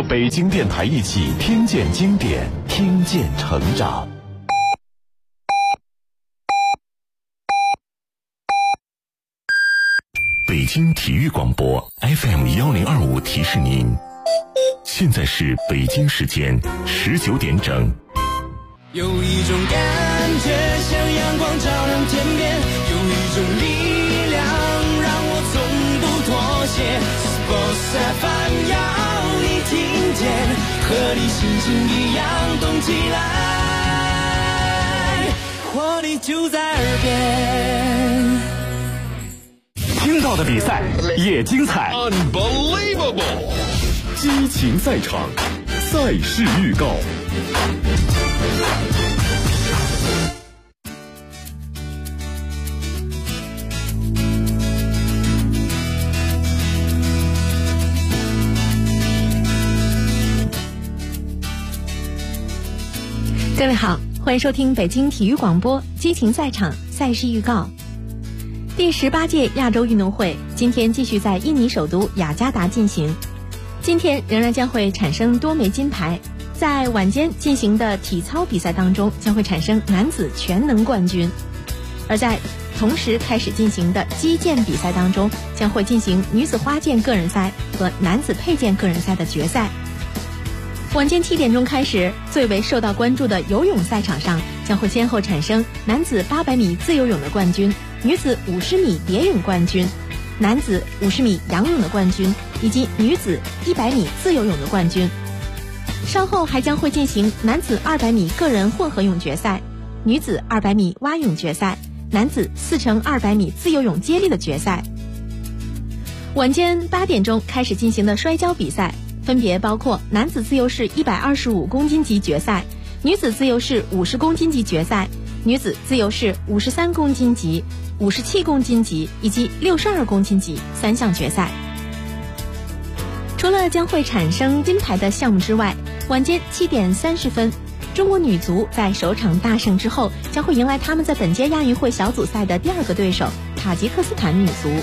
北京电台一起听见经典，听见成长。北京体育广播 FM1025 提示您，现在是北京时间19点整。 有一种感觉像阳光照亮天边，有一种力量让我从不妥协。Sports FM 要你听见，和你心情一样动起来，活力就在耳边。 听到的比赛也精彩 Unbelievable 激情赛场，赛事预告。 各位好，欢迎收听北京体育广播激情赛场赛事预告。第18届亚洲运动会今天继续在印尼首都雅加达进行，今天仍然将会产生多枚金牌。在晚间进行的体操比赛当中，将会产生男子全能冠军，而在同时开始进行的击剑比赛当中，将会进行女子花剑个人赛和男子佩剑个人赛的决赛。晚间7点钟开始，最为受到关注的游泳赛场上将会先后产生男子800米自由泳的冠军、女子50米蝶泳冠军、男子50米仰泳的冠军以及女子100米自由泳的冠军。稍后还将会进行男子200米个人混合泳决赛、女子200米蛙泳决赛、男子4×200米自由泳接力的决赛。晚间8点钟开始进行的摔跤比赛分别包括男子自由式125公斤级决赛、女子自由式50公斤级决赛、女子自由式53公斤级、57公斤级以及62公斤级3项决赛。除了将会产生金牌的项目之外，晚间7点30分，中国女足在首场大胜之后，将会迎来他们在本届亚运会小组赛的第2个对手塔吉克斯坦女足。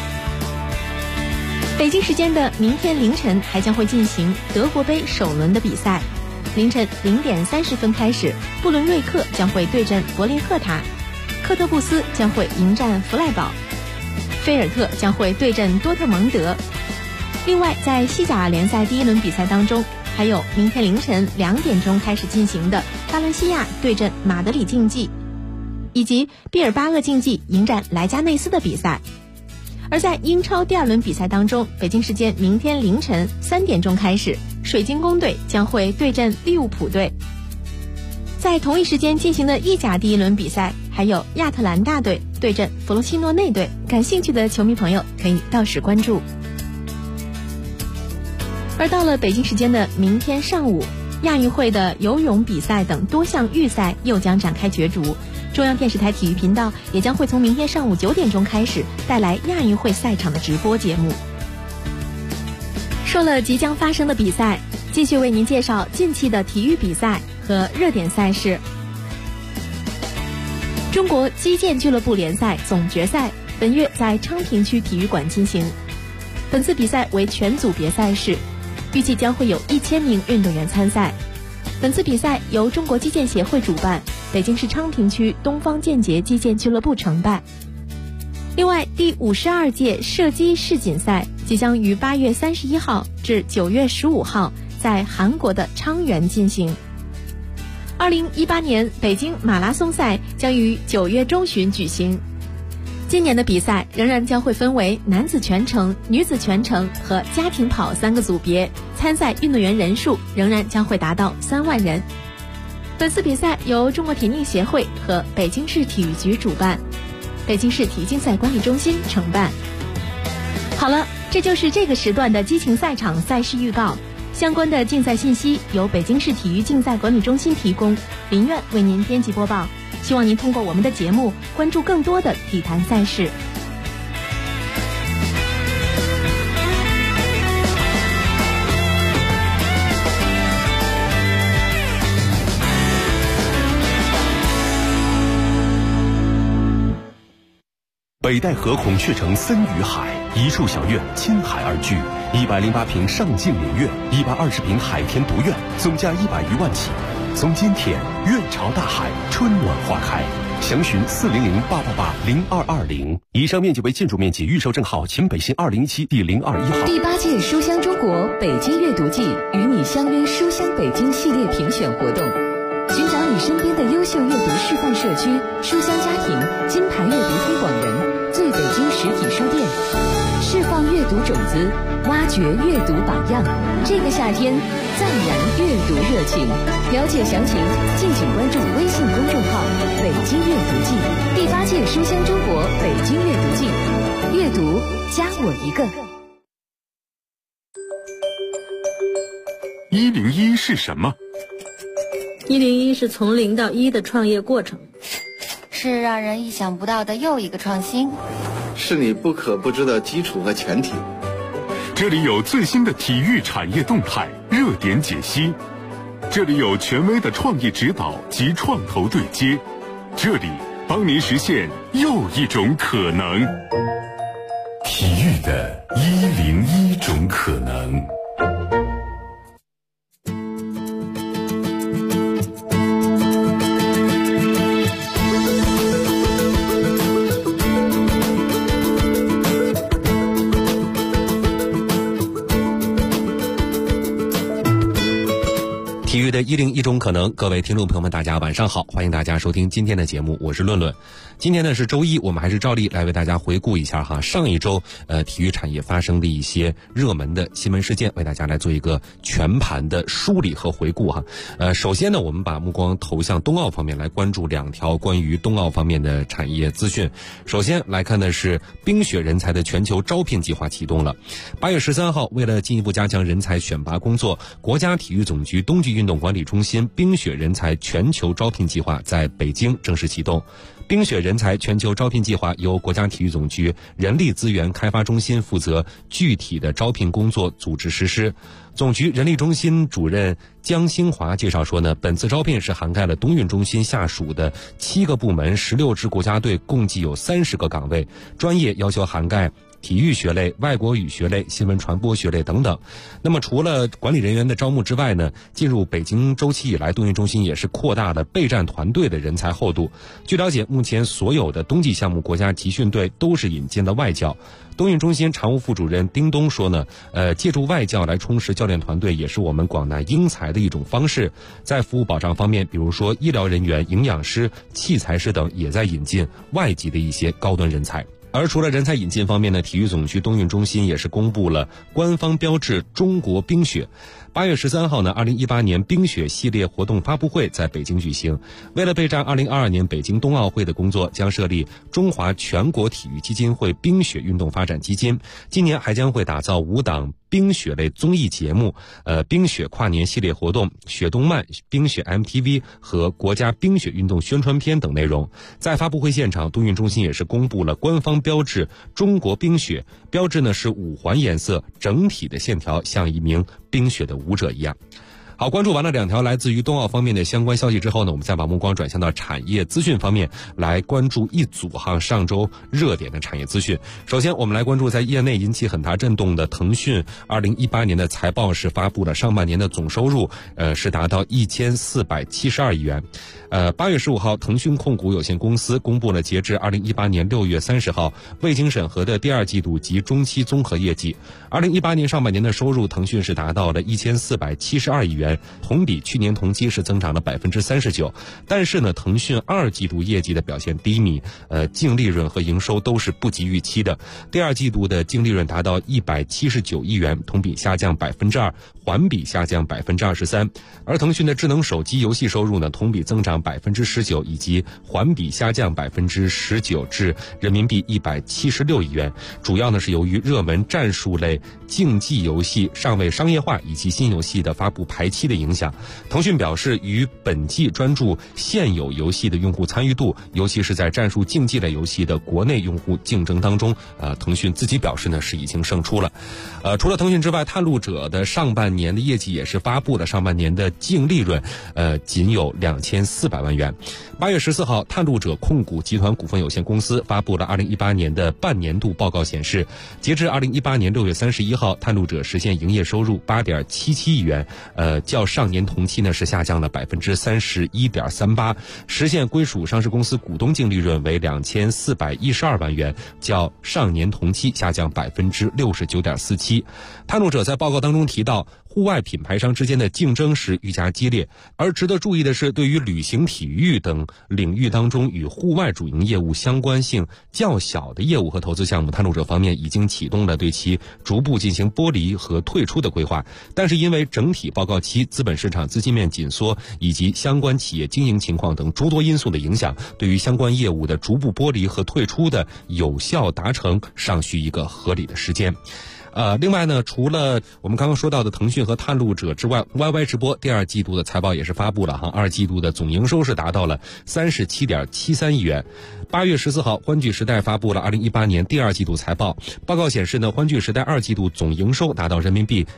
北京时间的明天凌晨还将会进行德国杯首轮的比赛，凌晨0点30分开始，布伦瑞克将会对阵柏林赫塔，科特布斯将会迎战弗赖堡，菲尔特将会对阵多特蒙德。另外在西甲联赛第1轮比赛当中，还有明天凌晨2点钟开始进行的巴伦西亚对阵马德里竞技，以及毕尔巴鄂竞技迎战莱加内斯的比赛。而在英超第2轮比赛当中，北京时间明天凌晨3点钟开始，水晶宫队将会对阵利物浦队。在同一时间进行的意甲第1轮比赛，还有亚特兰大队对阵弗罗西诺内队，感兴趣的球迷朋友可以到时关注。而到了北京时间的明天上午，亚运会的游泳比赛等多项预赛又将展开角逐。中央电视台体育频道也将会从明天上午9点钟开始带来亚运会赛场的直播节目。说了即将发生的比赛，继续为您介绍近期的体育比赛和热点赛事。中国击剑俱乐部联赛总决赛本月在昌平区体育馆进行，本次比赛为全组别赛事，预计将会有1000名运动员参赛。本次比赛由中国击剑协会主办，北京市昌平区东方剑节击剑俱乐部承办。另外，第52届射击世锦赛即将于8月31号至9月15号在韩国的昌原进行。2018年北京马拉松赛将于9月中旬举行。今年的比赛仍然将会分为男子全程、女子全程和家庭跑3个组别，参赛运动员人数仍然将会达到3万人。本次比赛由中国田径协会和北京市体育局主办，北京市体育竞赛管理中心承办。好了，这就是这个时段的激情赛场赛事预告。相关的竞赛信息由北京市体育竞赛管理中心提供，林苑为您编辑播报。希望您通过我们的节目关注更多的体坛赛事。 北戴河孔雀城森与海，一处小院倾海而居， 108平上境领苑，120平海天独苑，总价100余万起。从今天，苑朝大海，春暖花开。详询400-888-0220。以上面积为建筑面积，预售证号秦北新2017第021号。 第8届书香中国北京阅读季与你相约书香北京系列评选活动，寻找你身边的优秀阅读示范社区、书香家庭、金牌阅读推广人、最北京实体书店，释放阅读种子，挖掘阅读榜样。这个夏天，赞燃阅读热情。了解详情，敬请关注微信公众号“北京阅读季”。第8届书香中国北京阅读季，阅读加我一个。 101是什么 ？101是从0到1的创业过程， 是让人意想不到的又一个创新， 是你不可不知的基础和前提。 这里有最新的体育产业动态热点解析，这里有权威的创业指导及创投对接，这里帮您实现又一种可能。体育的101种可能。 体育的101种可能，各位听众朋友们大家晚上好，欢迎大家收听今天的节目，我是论论。今天呢是周一，我们还是照例来为大家回顾一下上一周体育产业发生的一些热门的新闻事件，为大家来做一个全盘的梳理和回顾首先呢，我们把目光投向冬奥方面，来关注2条关于冬奥方面的产业资讯。首先来看的是冰雪人才的全球招聘计划启动了。8月13号，为了进一步加强人才选拔工作，国家体育总局冬季运动管理中心冰雪人才全球招聘计划在北京正式启动。冰雪人才全球招聘计划由国家体育总局人力资源开发中心负责具体的招聘工作组织实施。总局人力中心主任江兴华介绍说呢，本次招聘是涵盖了冬运中心下属的7个部门、16支国家队，共计有30个岗位，专业要求涵盖体育学类、外国语学类、新闻传播学类等等。那么除了管理人员的招募之外呢，进入北京周期以来，冬运中心也是扩大了备战团队的人才厚度。据了解，目前所有的冬季项目国家集训队都是引进了外教。冬运中心常务副主任丁东说呢，借助外教来充实教练团队，也是我们广纳英才的一种方式。在服务保障方面，比如说医疗人员、营养师、器材师等，也在引进外籍的一些高端人才。而除了人才引进方面呢，体育总局冬运中心也是公布了官方标志中国冰雪。8月13号呢，2018年冰雪系列活动发布会在北京举行。为了备战2022年北京冬奥会的工作，将设立中华全国体育基金会冰雪运动发展基金。今年还将会打造5档冰雪类综艺节目，冰雪跨年系列活动、雪动漫、冰雪 MTV 和国家冰雪运动宣传片等内容。在发布会现场，冬运中心也是公布了官方标志中国冰雪，标志呢是5环颜色，整体的线条像一名冰雪的舞者一样。好，关注完了2条来自于冬奥方面的相关消息之后呢，我们再把目光转向到产业资讯方面，来关注一组上周热点的产业资讯。首先我们来关注在业内引起很大震动的腾讯2018年的财报是发布了上半年的总收入是达到1472亿元。8月15号，腾讯控股有限公司公布了截至2018年6月30号未经审核的第2季度及中期综合业绩。2018年上半年的收入，腾讯是达到了1472亿元，同比去年同期是增长了39%。但是呢，腾讯2季度业绩的表现低迷，净利润和营收都是不及预期的。第2季度的净利润达到179亿元，同比下降2%，环比下降23%。而腾讯的智能手机游戏收入呢，同比增长19%，以及环比下降19%至人民币176亿元。主要呢是由于热门战术类竞技游戏尚未商业化，以及新游戏的发布排期期的影响。腾讯表示，与本季专注现有游戏的用户参与度，尤其是在战术竞技类游戏的国内用户竞争当中，腾讯自己表示呢是已经胜出了。除了腾讯之外，探路者的上半年的业绩也是发布了，上半年的净利润仅有2400万元。8月14号，探路者控股集团股份有限公司发布了2018年的半年度报告，显示，截至2018年6月31号，探路者实现营业收入8.77亿元，较上年同期呢是下降了31.38%，实现归属上市公司股东净利润为2412万元，较上年同期下降69.47%。探路者在报告当中提到，户外品牌商之间的竞争是愈加激烈，而值得注意的是，对于旅行体育等领域当中与户外主营业务相关性较小的业务和投资项目，探路者方面已经启动了对其逐步进行剥离和退出的规划。但是因为整体报告期资本市场资金面紧缩以及相关企业经营情况等诸多因素的影响，对于相关业务的逐步剥离和退出的有效达成尚需一个合理的时间。另外呢，除了我们刚刚说到的腾讯和探路者之外，YY 直播第二季度的财报也是发布了哈，二季度的总营收是达到了37.73亿元。8月14号，欢聚时代发布了2018年第二季度财报，报告显示呢，欢聚时代二季度总营收达到人民币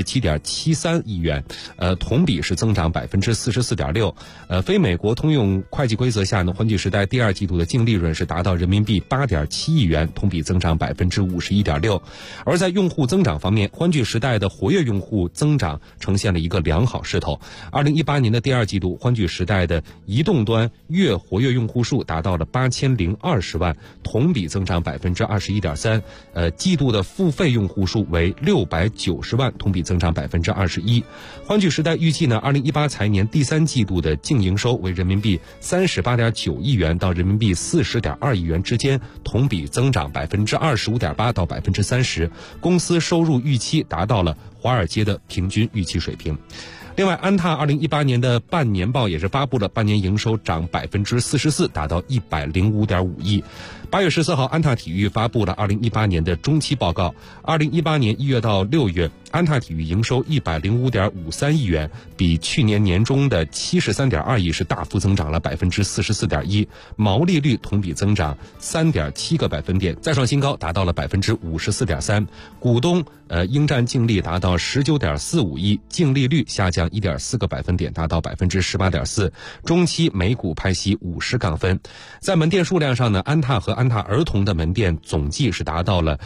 37.73亿元，同比是增长44.6%。非美国通用会计规则下呢，欢聚时代第二季度的净利润是达到人民币8.7亿元，同比增长51.6%。而在用户增长方面，欢聚时代的活跃用户增长呈现了一个良好势头。2018年的第二季度，欢聚时代的移动端月活跃用户数达到了8020万，同比增长21.3%。季度的付费用户数为690万，同比增长21%。欢聚时代预计呢，2018财年第三季度的净营收为人民币38.9亿元到人民币40.2亿元之间，同比增长25.8%到30%。公司收入预期达到了华尔街的平均预期水平。另外，安踏2018年的半年报也是发布了，半年营收涨44%，达到105.5亿。8月14号，安踏体育发布了2018年的中期报告。2018年1月到6月，安踏体育营收105.53亿元，比去年年中的73.2亿是大幅增长了44.1%，毛利率同比增长3.7个百分点，再创新高，达到了54.3%。股东应占净利达到19.45亿，净利率下降1.4个百分点，达到18.4%。中期每股派息50港分。在门店数量上呢，安踏和安踏儿童的门店总计是达到了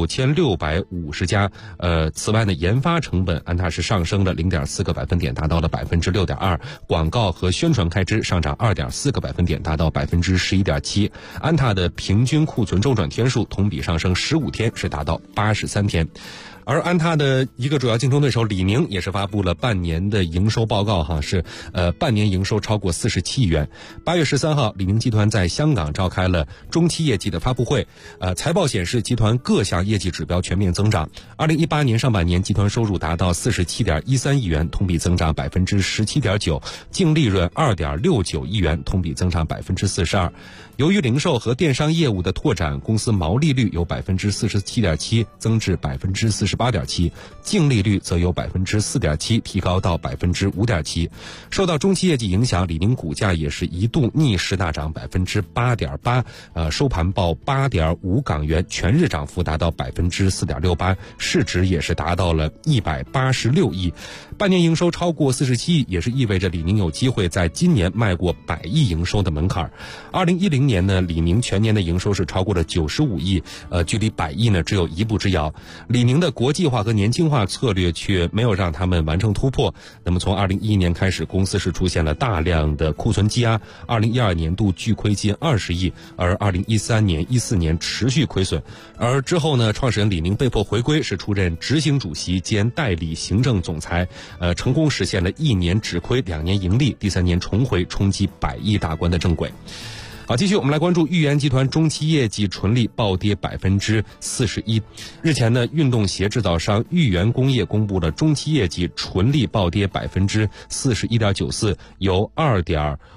9650家。此外呢，研发成本安踏是上升了0.4个百分点，达到了6.2%。广告和宣传开支上涨2.4个百分点，达到11.7%。安踏的平均库存周转天数同比上升15天，是达到83天。而安踏的一个主要竞争对手李宁也是发布了半年的营收报告哈，是半年营收超过47亿元。8月13号，李宁集团在香港召开了中期业绩的发布会。财报显示，集团各项业绩指标全面增长。2018年上半年，集团收入达到47.13亿元，同比增长17.9%，净利润2.69亿元，同比增长42%。由于零售和电商业务的拓展，公司毛利率由47.7%增至48.7%，净利率则由4.7%提高到5.7%。受到中期业绩影响，李宁股价也是一度逆势大涨8.8%，收盘报8.5港元，全日涨幅达到4.68%，市值也是达到了186亿。半年营收超过47亿，也是意味着李宁有机会在今年迈过100亿营收的门槛。2010年呢，李宁全年的营收是超过了95亿，距离100亿呢只有一步之遥。李宁的国际化和年轻化策略却没有让他们完成突破。那么从2011年开始，公司是出现了大量的库存积压，2012年度巨亏近20亿，而2013年、14年持续亏损。而之后呢，创始人李宁被迫回归，是出任执行主席兼代理行政总裁，成功实现了1年止亏2年盈利，第3年重回冲击100亿大关的正轨。好，继续我们来关注豫园集团中期业绩纯利暴跌41%。日前呢，运动鞋制造商豫园工业公布了中期业绩纯利暴跌41.94%，由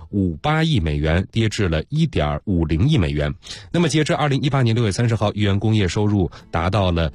1.58亿美元，跌至了1.50亿美元。那么截至2018年6月30号，豫园工业收入达到了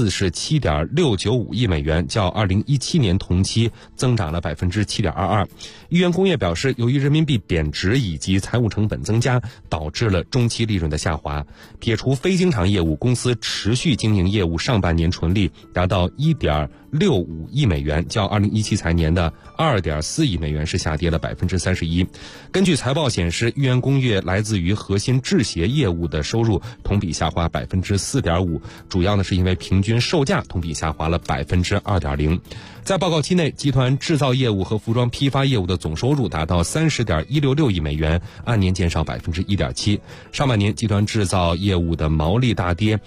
47.695亿美元，较2017年同期增长了7.22%。豫园工业表示，由于人民币贬值以及财务成本增加，导致了中期利润的下滑。撇除非经常业务，公司持续经营业务上半年纯利达到1.65亿美元，较2017财年的2.4亿美元是下跌了31%。根据财报显示，豫园工业来自于核心制鞋业务的收入同比下滑4.5%，主要呢是因为平均售价同比下滑了2.0%。在报告期内，集团制造业务和服装批发业务的总收入达到30.166亿美元，按年减少1.7%。上半年集团制造业务的毛利大跌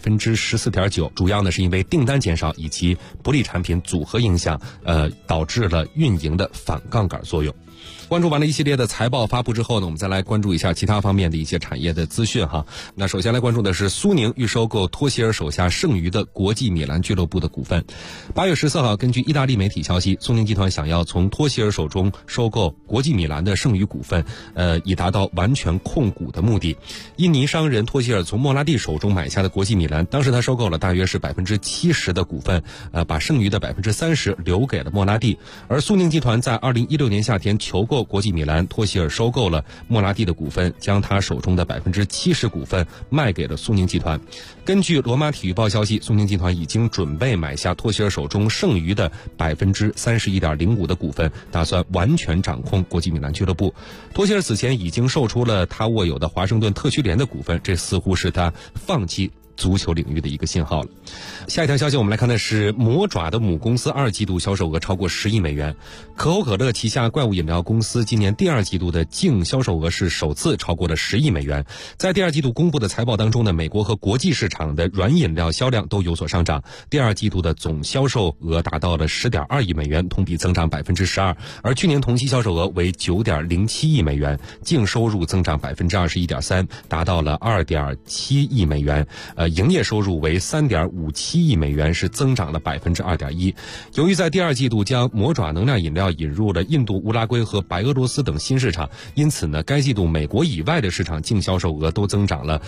14.9%，主要呢是因为订单减少以及不利产品组合影响，导致了运营的反杠杆作用。关注完了一系列的财报发布之后呢，我们再来关注一下其他方面的一些产业的资讯哈。那首先来关注的是苏宁欲收购托希尔手下剩余的国际米兰俱乐部的股份。8月14号，根据意大利媒体消息，苏宁集团想要从托希尔手中收购国际米兰的剩余股份，以达到完全控股的目的。印尼商人托希尔从莫拉蒂手中买下的国际米兰，当时他收购了大约是70%的股份，把剩余的30%留给了莫拉蒂。而苏宁集团在2016年夏天求购国际米兰，托希尔收购了莫拉蒂的股份，将他手中的70%股份卖给了苏宁集团。根据罗马体育报消息，苏宁集团已经准备买下托希尔手中剩余的31.05%的股份，打算完全掌控国际米兰俱乐部。托希尔此前已经售出了他握有的华盛顿特区联的股份，这似乎是他放弃足球领域的一个信号了。下一条消息我们来看的是魔爪的母公司2季度销售额超过10亿美元。可口可乐旗下怪物饮料公司今年第2季度的净销售额是首次超过了10亿美元。在第2季度公布的财报当中呢，美国和国际市场的软饮料销量都有所上涨，第2季度的总销售额达到了10.2亿美元，同比增长12%，而去年同期销售额为9.07亿美元，净收入增长21.3%，达到了2.7亿美元。营业收入为3.57亿美元，是增长了2.1%。由于在第2季度将魔爪能量饮料引入了印度、乌拉圭和白俄罗斯等新市场，因此呢，该季度美国以外的市场净销售额都增长了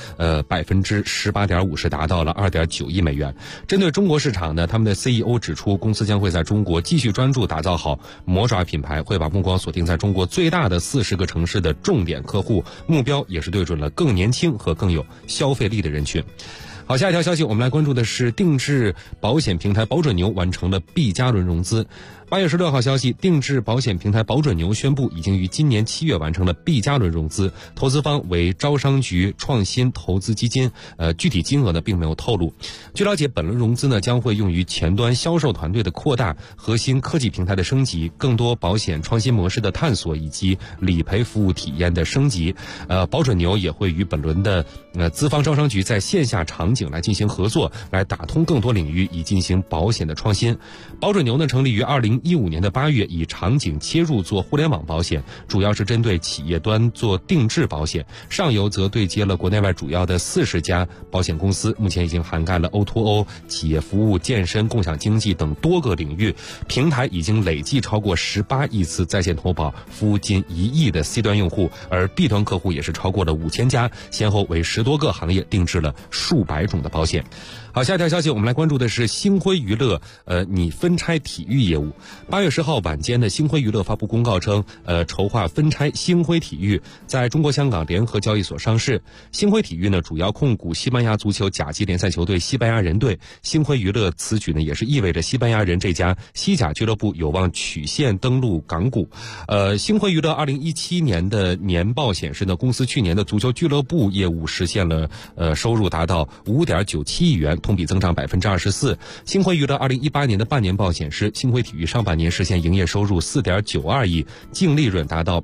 18.5%，是达到了2.9亿美元。针对中国市场呢，他们的 CEO 指出，公司将会在中国继续专注打造好魔爪品牌，会把目光锁定在中国最大的40个城市的重点客户，目标也是对准了更年轻和更有消费力的人群。好，下一条消息我们来关注的是定制保险平台保准牛完成了 B 加轮融资。8月16号消息，定制保险平台保准牛宣布已经于今年7月完成了 B 加轮融资，投资方为招商局创新投资基金，具体金额呢并没有透露。据了解，本轮融资呢将会用于前端销售团队的扩大、核心科技平台的升级、更多保险创新模式的探索以及理赔服务体验的升级。保准牛也会与本轮的资方招商局在线下场景来进行合作，来打通更多领域，以进行保险的创新。保准牛呢成立于2015年的8月，以场景切入做互联网保险，主要是针对企业端做定制保险，上游则对接了国内外主要的40家保险公司，目前已经涵盖了 O2O、企业服务、健身、共享经济等多个领域，平台已经累计超过18亿次在线投保，服务近1亿的 C 端用户，而 B 端客户也是超过了5000家，先后为10多个行业定制了数百种的保险。好，下一条消息我们来关注的是星辉娱乐拟分拆体育业务。8月10号晚间的星辉娱乐发布公告称，筹划分拆星辉体育，在中国香港联合交易所上市。星辉体育呢主要控股西班牙足球甲级联赛球队西班牙人队，星辉娱乐此举呢也是意味着西班牙人这家西甲俱乐部有望曲线登陆港股。星辉娱乐2017年的年报显示呢，公司去年的足球俱乐部业务实现了收入达到5.97亿元，同比增长24%。星辉娱乐2018年的半年报显示，星辉体育上半年实现营业收入4.92亿，净利润达到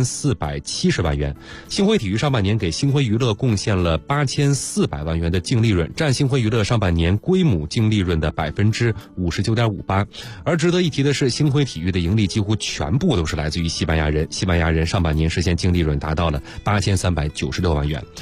8470万元。星辉体育上半年给星辉娱乐贡献了8400万元的净利润，占星辉娱乐上半年归母净利润的59.58%。而值得一提的是，星辉体育的盈利几乎全部都是来自于西班牙人，西班牙人上半年实现净利润达到了8396万元。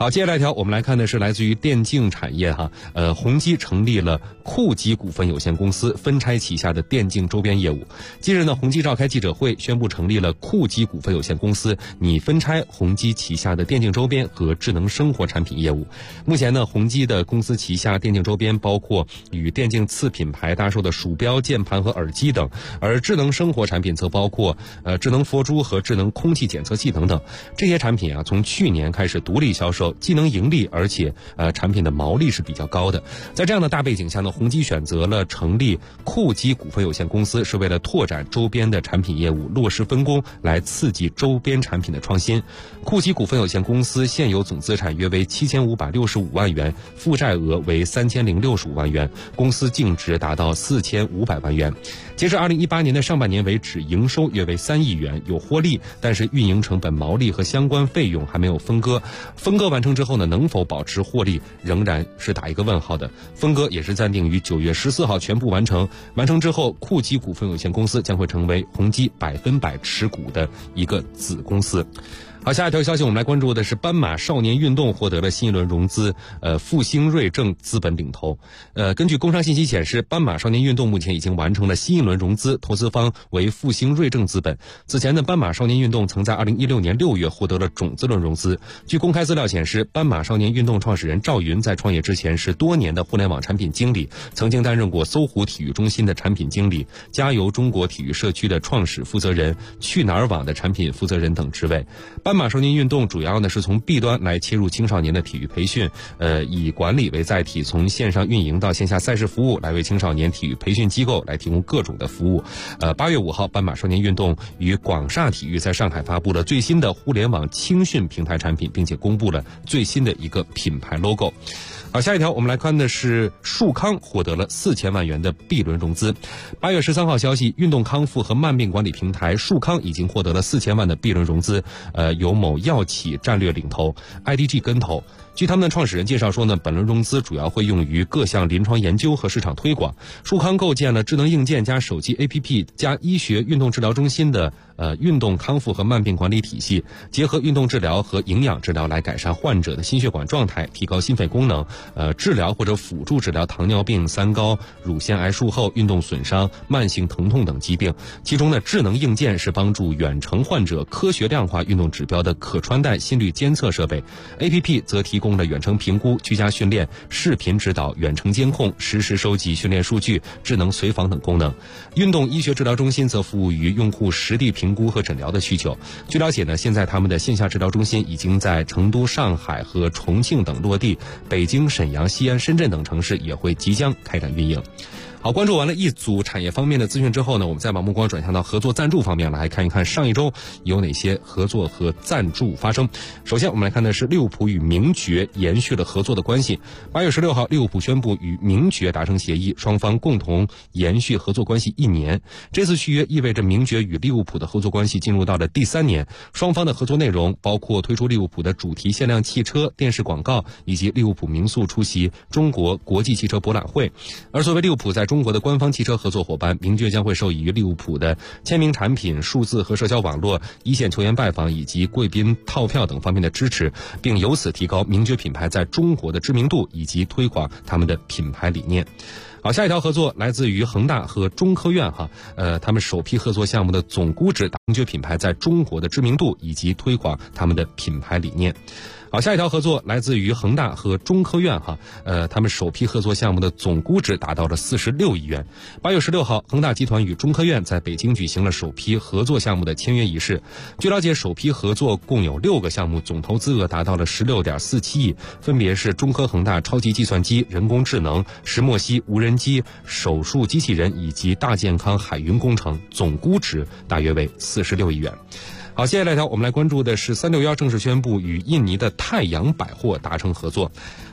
好，接下来一条我们来看的是来自于电竞产业宏基成立了酷基股份有限公司，分拆旗下的电竞周边业务。近日呢，宏基召开记者会，宣布成立了酷基股份有限公司，拟分拆宏基旗下的电竞周边和智能生活产品业务。目前呢，宏基的公司旗下电竞周边包括与电竞次品牌搭售的鼠标、键盘和耳机等，而智能生活产品则包括智能佛珠和智能空气检测器等等。这些产品从去年开始独立销售，既能盈利，而且产品的毛利是比较高的。在这样的大背景下呢，宏基选择了成立酷基股份有限公司，是为了拓展周边的产品业务，落实分工，来刺激周边产品的创新。酷基股份有限公司现有总资产约为7565万元，负债额为3065万元，公司净值达到4500万元。截至2018年的上半年为止，营收约为3亿元，有获利，但是运营成本、毛利和相关费用还没有分割。分割完成之后呢，能否保持获利仍然是打一个问号的。分割也是暂定于9月14号全部完成。完成之后，酷基股份有限公司将会成为宏基100%持股的一个子公司。好，下一条消息我们来关注的是斑马少年运动获得了新一轮融资，复兴瑞正资本领投。根据工商信息显示，斑马少年运动目前已经完成了新一轮融资，投资方为复兴瑞正资本。此前的斑马少年运动曾在2016年6月获得了种子轮融资。据公开资料显示，斑马少年运动创始人赵云在创业之前是多年的互联网产品经理，曾经担任过搜狐体育中心的产品经理、加油中国体育社区的创始负责人、去哪儿网的产品负责人等职位。斑马少年运动主要呢是从 B 端来切入青少年的体育培训，以管理为载体，从线上运营到线下赛事服务，来为青少年体育培训机构来提供各种的服务。8月5号，斑马少年运动与广厦体育在上海发布了最新的互联网青训平台产品，并且公布了最新的一个品牌 logo。好，下一条我们来看的是树康获得了4000万元的 B 轮融资。8月13号消息，运动康复和慢病管理平台树康已经获得了4000万的 B 轮融资，由某药企战略领投 ，IDG 跟投。据他们的创始人介绍说呢，本轮融资主要会用于各项临床研究和市场推广。树康构建了智能硬件加手机 APP 加医学运动治疗中心的运动康复和慢病管理体系，结合运动治疗和营养治疗来改善患者的心血管状态，提高心肺功能，治疗或者辅助治疗糖尿病、三高、乳腺癌术后、运动损伤、慢性疼痛等疾病。其中呢，智能硬件是帮助远程患者科学量化运动指标的可穿戴心率监测设备 ，APP 则提供了远程评估、居家训练、视频指导、远程监控、实时收集训练数据、智能随访等功能。运动医学治疗中心则服务于用户实地评估和诊疗的需求。据了解呢，现在他们的线下治疗中心已经在成都、上海和重庆等落地，北京、沈阳、西安、深圳等城市也会即将开展运营。好，关注完了一组产业方面的资讯之后呢，我们再把目光转向到合作赞助方面来看一看上一周有哪些合作和赞助发生。首先我们来看的是利物浦与名爵延续了合作的关系。8月16号，利物浦宣布与名爵达成协议，双方共同延续合作关系1年。这次续约意味着名爵与利物浦的合作关系进入到了第3年，双方的合作内容包括推出利物浦的主题限量汽车、电视广告，以及利物浦民宿出席中国国际汽车博览会。而作为利物浦在中国的官方汽车合作伙伴，名爵将会受益于利物浦的签名产品、数字和社交网络、一线球员拜访以及贵宾套票等方面的支持，并由此提高名爵品牌在中国的知名度以及推广他们的品牌理念。好，下一条合作来自于恒大和中科院他们首批合作项目的总估值达名爵品牌在中国的知名度以及推广他们的品牌理念。好，下一条合作来自于恒大和中科院他们首批合作项目的总估值达到了46亿元。8月16号，恒大集团与中科院在北京举行了首批合作项目的签约仪式。据了解，首批合作共有6个项目，总投资额达到了16.47亿，分别是中科恒大超级计算机、人工智能、石墨烯无人机、手术机器人以及大健康海云工程，总估值大约为46亿元。好，接下来我们来关注的是361正式宣布与印尼的太阳百货达成合作。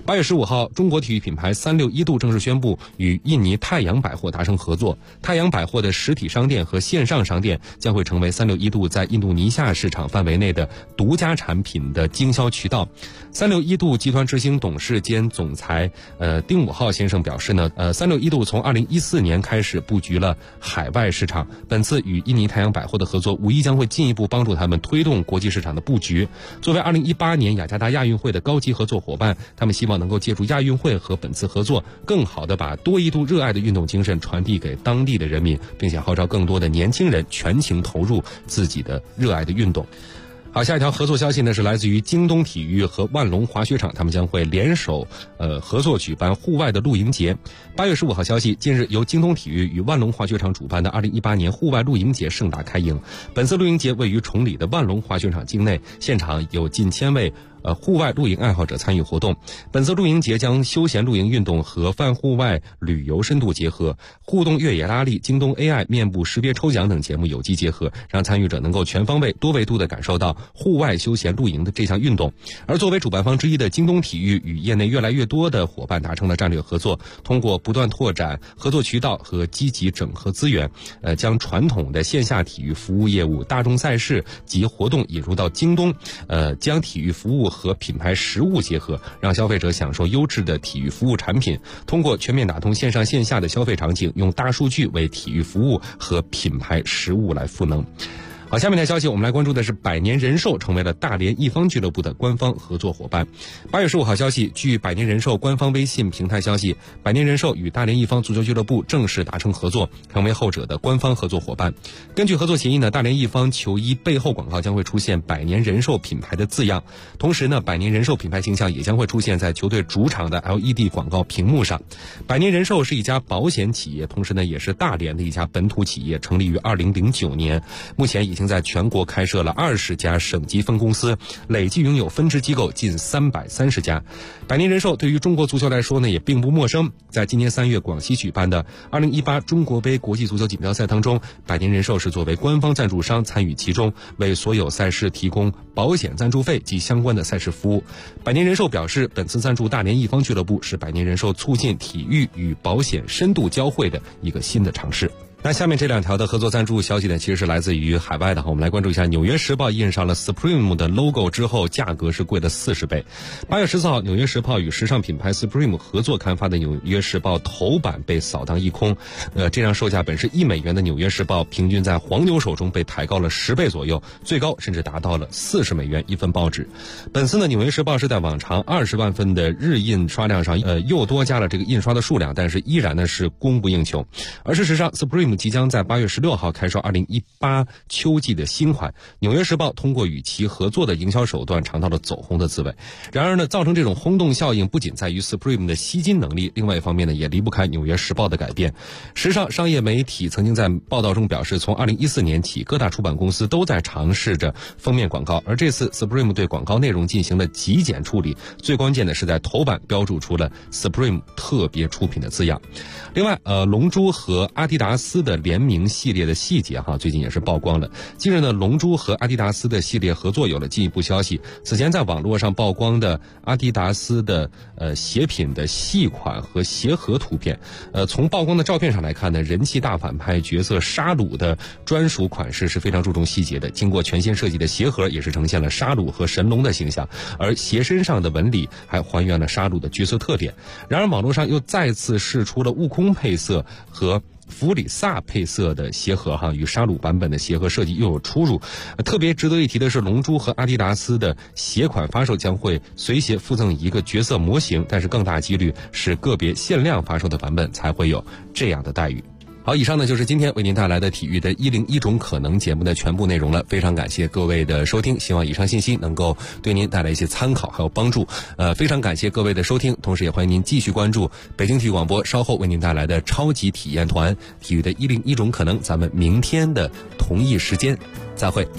8月15号，中国体育品牌361度正式宣布与印尼太阳百货达成合作。太阳百货的实体商店和线上商店将会成为361度在印度尼西亚市场范围内的独家产品的经销渠道。361度集团执行董事兼总裁丁武浩先生表示呢，361度从2014年开始布局了海外市场，本次与印尼太阳百货的合作无疑将会进一步帮助他们推动国际市场的布局。作为2018年雅加达亚运会的高级合作伙伴，他们希望能够借助亚运会和本次合作，更好地把多一度热爱的运动精神传递给当地的人民，并且号召更多的年轻人全情投入自己的热爱的运动。好，下一条合作消息呢是来自于京东体育和万隆滑雪场，他们将会联手合作举办户外的露营节。8月15号消息，近日由京东体育与万隆滑雪场主办的2018年户外露营节盛大开营。本次露营节位于崇礼的万隆滑雪场境内，现场有近1000位户外露营爱好者参与活动。本次露营节将休闲露营运动和泛户外旅游深度结合，互动越野拉力、京东 AI 面部识别抽奖等节目有机结合，让参与者能够全方位多维度地感受到户外休闲露营的这项运动。而作为主办方之一的京东体育与业内越来越多的伙伴达成了战略合作，通过不断拓展合作渠道和积极整合资源，将传统的线下体育服务业务、大众赛事及活动引入到京东，将体育服务和品牌实物结合，让消费者享受优质的体育服务产品。通过全面打通线上线下的消费场景，用大数据为体育服务和品牌实物来赋能。好，下面的消息我们来关注的是百年人寿成为了大连一方俱乐部的官方合作伙伴。8月15号消息，据百年人寿官方微信平台消息，百年人寿与大连一方足球俱乐部正式达成合作，成为后者的官方合作伙伴。根据合作协议呢，大连一方球衣背后广告将会出现百年人寿品牌的字样，同时呢，百年人寿品牌形象也将会出现在球队主场的 LED 广告屏幕上。百年人寿是一家保险企业，同时呢，也是大连的一家本土企业，成立于2009年，目前已经在全国开设了20家省级分公司，累计拥有分支机构近330家。百年人寿对于中国足球来说呢，也并不陌生。在今年3月广西举办的2018中国杯国际足球锦标赛当中，百年人寿是作为官方赞助商参与其中，为所有赛事提供保险赞助费及相关的赛事服务。百年人寿表示，本次赞助大连一方俱乐部是百年人寿促进体育与保险深度交汇的一个新的尝试。那下面这两条的合作赞助消息呢，其实是来自于海外的。我们来关注一下，《纽约时报》印上了 Supreme 的 logo 之后，价格是贵了40倍。8月14号，《纽约时报》与时尚品牌 Supreme 合作刊发的《纽约时报》头版被扫荡一空。这让售价本是$1的《纽约时报》平均在黄牛手中被抬高了10倍左右，最高甚至达到了$40一份报纸。本次呢，《纽约时报》是在往常20万份的日印刷量上，又多加了这个印刷的数量，但是依然呢是供不应求。而事实上 ，Supreme即将在8月16号开售2018秋季的新款，纽约时报通过与其合作的营销手段尝到了走红的滋味。然而呢，造成这种轰动效应不仅在于 Supreme 的吸金能力，另外一方面呢，也离不开纽约时报的改变。时尚商业媒体曾经在报道中表示，从2014年起，各大出版公司都在尝试着封面广告，而这次 Supreme 对广告内容进行了极简处理，最关键的是在头版标注出了 Supreme 特别出品的字样。另外，龙珠和阿迪达斯的联名系列的细节最近也是曝光了。近日呢，龙珠和阿迪达斯的系列合作有了进一步消息。此前在网络上曝光的阿迪达斯的鞋品的细款和鞋盒图片，从曝光的照片上来看呢，人气大反派角色沙鲁的专属款式是非常注重细节的。经过全新设计的鞋盒也是呈现了沙鲁和神龙的形象，而鞋身上的纹理还还原了沙鲁的角色特点。然而网络上又再次释出了悟空配色和弗里萨配色的鞋盒与沙鲁版本的鞋盒设计又有出入。特别值得一提的是，龙珠和阿迪达斯的鞋款发售将会随鞋附赠一个角色模型，但是更大几率是个别限量发售的版本才会有这样的待遇。好，以上呢就是今天为您带来的体育的101种可能节目的全部内容了。非常感谢各位的收听，希望以上信息能够对您带来一些参考还有帮助。非常感谢各位的收听，同时也欢迎您继续关注北京体育广播稍后为您带来的超级体验团体育的101种可能。咱们明天的同一时间再会。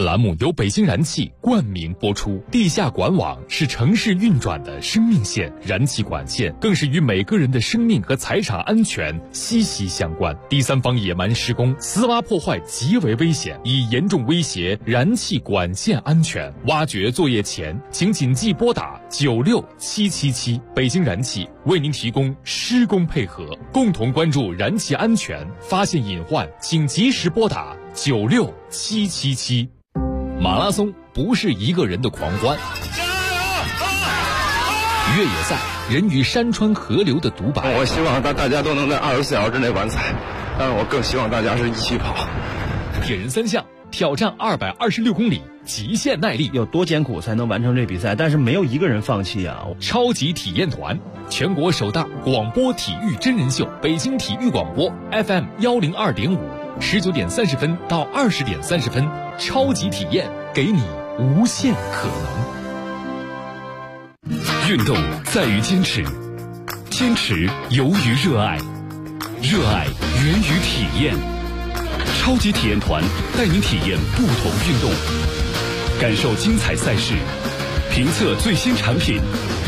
本栏目由北京燃气冠名播出。地下管网是城市运转的生命线，燃气管线更是与每个人的生命和财产安全息息相关。第三方野蛮施工、私挖破坏极为危险，已严重威胁燃气管线安全。挖掘作业前，请谨记拨打96777。北京燃气为您提供施工配合，共同关注燃气安全，发现隐患请及时拨打96777。马拉松不是一个人的狂欢，越野赛人与山川河流的独白。 我希望大家都能在24小时之内完赛，但是我更希望大家是一起跑。 铁人三项挑战226公里极限耐力， 有多艰苦才能完成这比赛？但是没有一个人放弃啊！ 超级体验团，全国首大广播体育真人秀，北京体育广播 FM 102.5，19点30分到20点30分，超级体验，给你无限可能。 运动在于坚持，坚持由于热爱，热爱源于体验。超级体验团带您体验不同运动，感受精彩赛事，评测最新产品，